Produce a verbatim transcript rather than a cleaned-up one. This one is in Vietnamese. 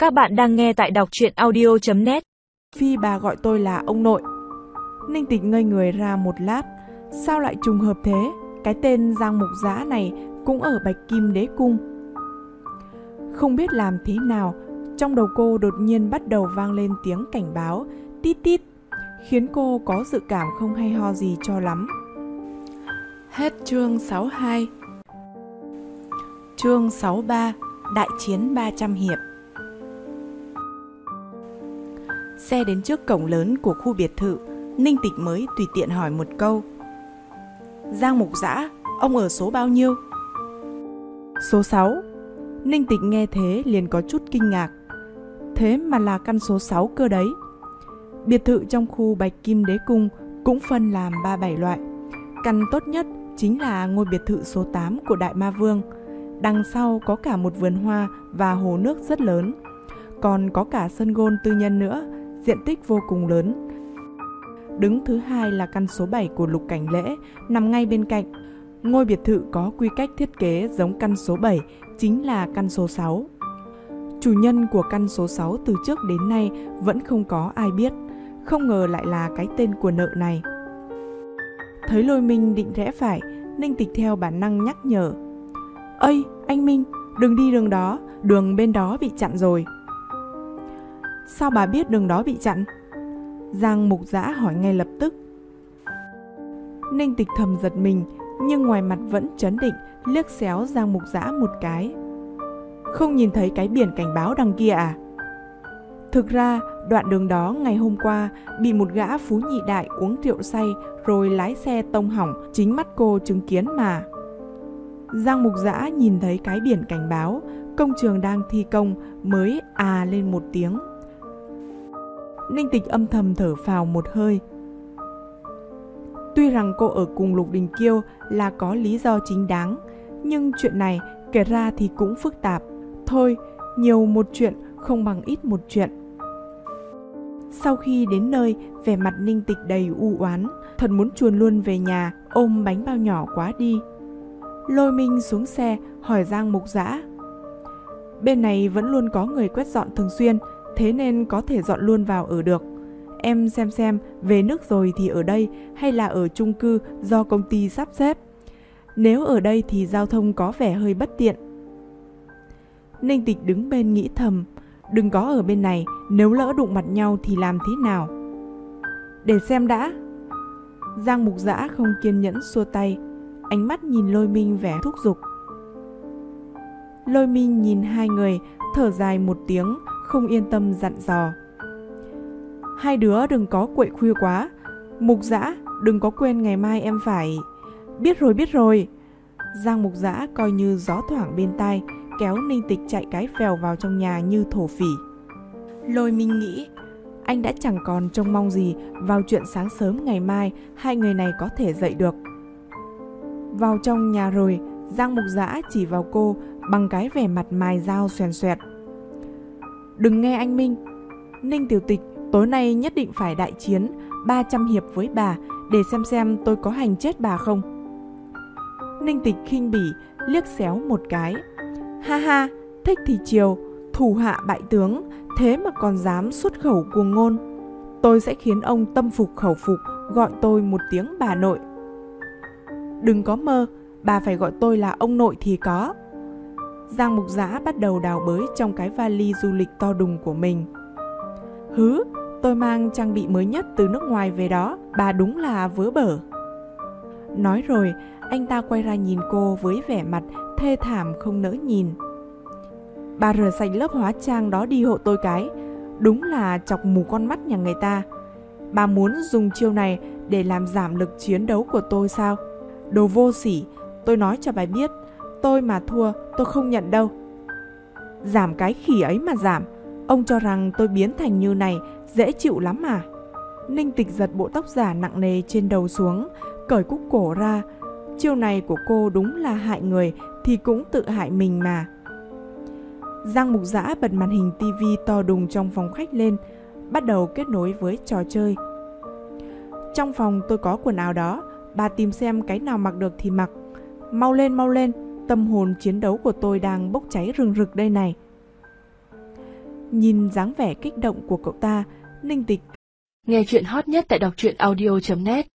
Các bạn đang nghe tại đọc truyện audio chấm net. Phi bà gọi tôi là ông nội. Ninh Tịch ngây người ra một lát. Sao lại trùng hợp thế? Cái tên Giang Mục Dã này cũng ở Bạch Kim Đế Cung. Không biết làm thế nào, trong đầu cô đột nhiên bắt đầu vang lên tiếng cảnh báo tít tít, khiến cô có dự cảm không hay ho gì cho lắm. Hết chương sáu mươi hai. Chương sáu mươi ba. Đại chiến ba trăm hiệp. Xe đến trước cổng lớn của khu biệt thự, Ninh Tịch mới tùy tiện hỏi một câu. Giang Mục Dã, ông ở số bao nhiêu? Số sáu. Ninh Tịch nghe thế liền có chút kinh ngạc. Thế mà là căn số sáu cơ đấy. Biệt thự trong khu Bạch Kim Đế Cung cũng phân làm ba bảy loại. Căn tốt nhất chính là ngôi biệt thự số tám của Đại Ma Vương. Đằng sau có cả một vườn hoa và hồ nước rất lớn. Còn có cả sân golf tư nhân nữa, diện tích vô cùng lớn. Đứng thứ hai là căn số bảy của Lục Cảnh Lễ, nằm ngay bên cạnh. Ngôi biệt thự có quy cách thiết kế giống căn số bảy, chính là căn số sáu. Chủ nhân của căn số sáu từ trước đến nay vẫn không có ai biết, không ngờ lại là cái tên của nợ này. Thấy Lôi Minh định rẽ phải, Ninh Tịch theo bản năng nhắc nhở. Ây, anh Minh, đừng đi đường đó, đường bên đó bị chặn rồi. Sao bà biết đường đó bị chặn? Giang Mục Dã hỏi ngay lập tức. Ninh Tịch thầm giật mình, nhưng ngoài mặt vẫn trấn định, liếc xéo Giang Mục Dã một cái. Không nhìn thấy cái biển cảnh báo đằng kia à? Thực ra, đoạn đường đó ngày hôm qua bị một gã phú nhị đại uống rượu say rồi lái xe tông hỏng, chính mắt cô chứng kiến mà. Giang Mục Dã nhìn thấy cái biển cảnh báo, công trường đang thi công mới à lên một tiếng. Ninh Tịch âm thầm thở phào một hơi. Tuy rằng cô ở cùng Lục Đình Kiêu là có lý do chính đáng, nhưng chuyện này kể ra thì cũng phức tạp. Thôi, nhiều một chuyện không bằng ít một chuyện. Sau khi đến nơi, vẻ mặt Ninh Tịch đầy u oán, thật muốn chuồn luôn về nhà, ôm bánh bao nhỏ quá đi. Lôi Minh xuống xe hỏi Giang Mục Dã. Bên này vẫn luôn có người quét dọn thường xuyên, thế nên có thể dọn luôn vào ở được. Em xem xem về nước rồi thì ở đây hay là ở chung cư do công ty sắp xếp. Nếu ở đây thì giao thông có vẻ hơi bất tiện. Ninh Tịch đứng bên nghĩ thầm, đừng có ở bên này, nếu lỡ đụng mặt nhau thì làm thế nào? Để xem đã. Giang Mục Dã không kiên nhẫn xua tay, ánh mắt nhìn Lôi Minh vẻ thúc giục. Lôi Minh nhìn hai người, thở dài một tiếng, không yên tâm dặn dò. Hai đứa đừng có quậy khuya quá. Mục Dã, đừng có quên ngày mai em phải... Biết rồi, biết rồi. Giang Mục Dã coi như gió thoảng bên tai, kéo Ninh Tịch chạy cái phèo vào trong nhà như thổ phỉ. Lôi Minh nghĩ, anh đã chẳng còn trông mong gì vào chuyện sáng sớm ngày mai hai người này có thể dậy được. Vào trong nhà rồi, Giang Mục Dã chỉ vào cô bằng cái vẻ mặt mài dao xoèn xoẹt. Đừng nghe anh Minh. Ninh Tiểu Tịch tối nay nhất định phải đại chiến ba trăm hiệp với bà, để xem xem tôi có hành chết bà không. Ninh Tịch khinh bỉ liếc xéo một cái. Ha ha, thích thì chiều, thủ hạ bại tướng, thế mà còn dám xuất khẩu cuồng ngôn. Tôi sẽ khiến ông tâm phục khẩu phục, gọi tôi một tiếng bà nội. Đừng có mơ, bà phải gọi tôi là ông nội thì có. Giang Mục Dã bắt đầu đào bới trong cái vali du lịch to đùng của mình. Hứ, tôi mang trang bị mới nhất từ nước ngoài về đó, bà đúng là vớ bở. Nói rồi, anh ta quay ra nhìn cô với vẻ mặt thê thảm không nỡ nhìn. Bà rửa sạch lớp hóa trang đó đi hộ tôi cái, đúng là chọc mù con mắt nhà người ta. Bà muốn dùng chiêu này để làm giảm lực chiến đấu của tôi sao? Đồ vô sỉ, tôi nói cho bà biết, tôi mà thua tôi không nhận đâu. Giảm cái khỉ ấy mà giảm, ông cho rằng tôi biến thành như này dễ chịu lắm à? Ninh Tịch giật bộ tóc giả nặng nề trên đầu xuống, cởi cúc cổ ra. Chiêu này của cô đúng là hại người thì cũng tự hại mình mà. Giang Mục Dã bật màn hình tivi to đùng trong phòng khách lên, bắt đầu kết nối với trò chơi. Trong phòng tôi có quần áo đó, bà tìm xem cái nào mặc được thì mặc. Mau lên, mau lên, tâm hồn chiến đấu của tôi đang bốc cháy rừng rực đây này. Nhìn dáng vẻ kích động của cậu ta, Ninh Tịch Nghe chuyện hot nhất tại đọc truyện audio chấm net.